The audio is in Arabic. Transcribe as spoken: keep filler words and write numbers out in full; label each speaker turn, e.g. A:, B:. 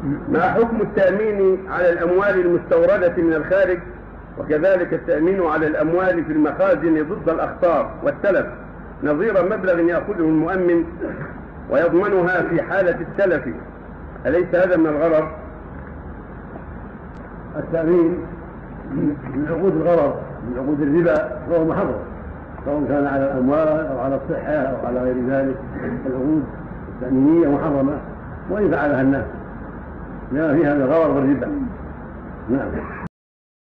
A: ما حكم التأمين على الأموال المستوردة من الخارج، وكذلك التأمين على الأموال في المخازن ضد الأخطار والتلف نظير مبلغ يأخذه المؤمن ويضمنها في حالة التلف، أليس هذا من الغرر؟
B: التأمين من عقود الغرر، من عقود الربا، فهو محرم، سواء كان على الأموال أو على الصحة أو على غير ذلك. العقود التأمينية محرمة وإن فعلها الناس لما فيها من الغرر والربا. نعم.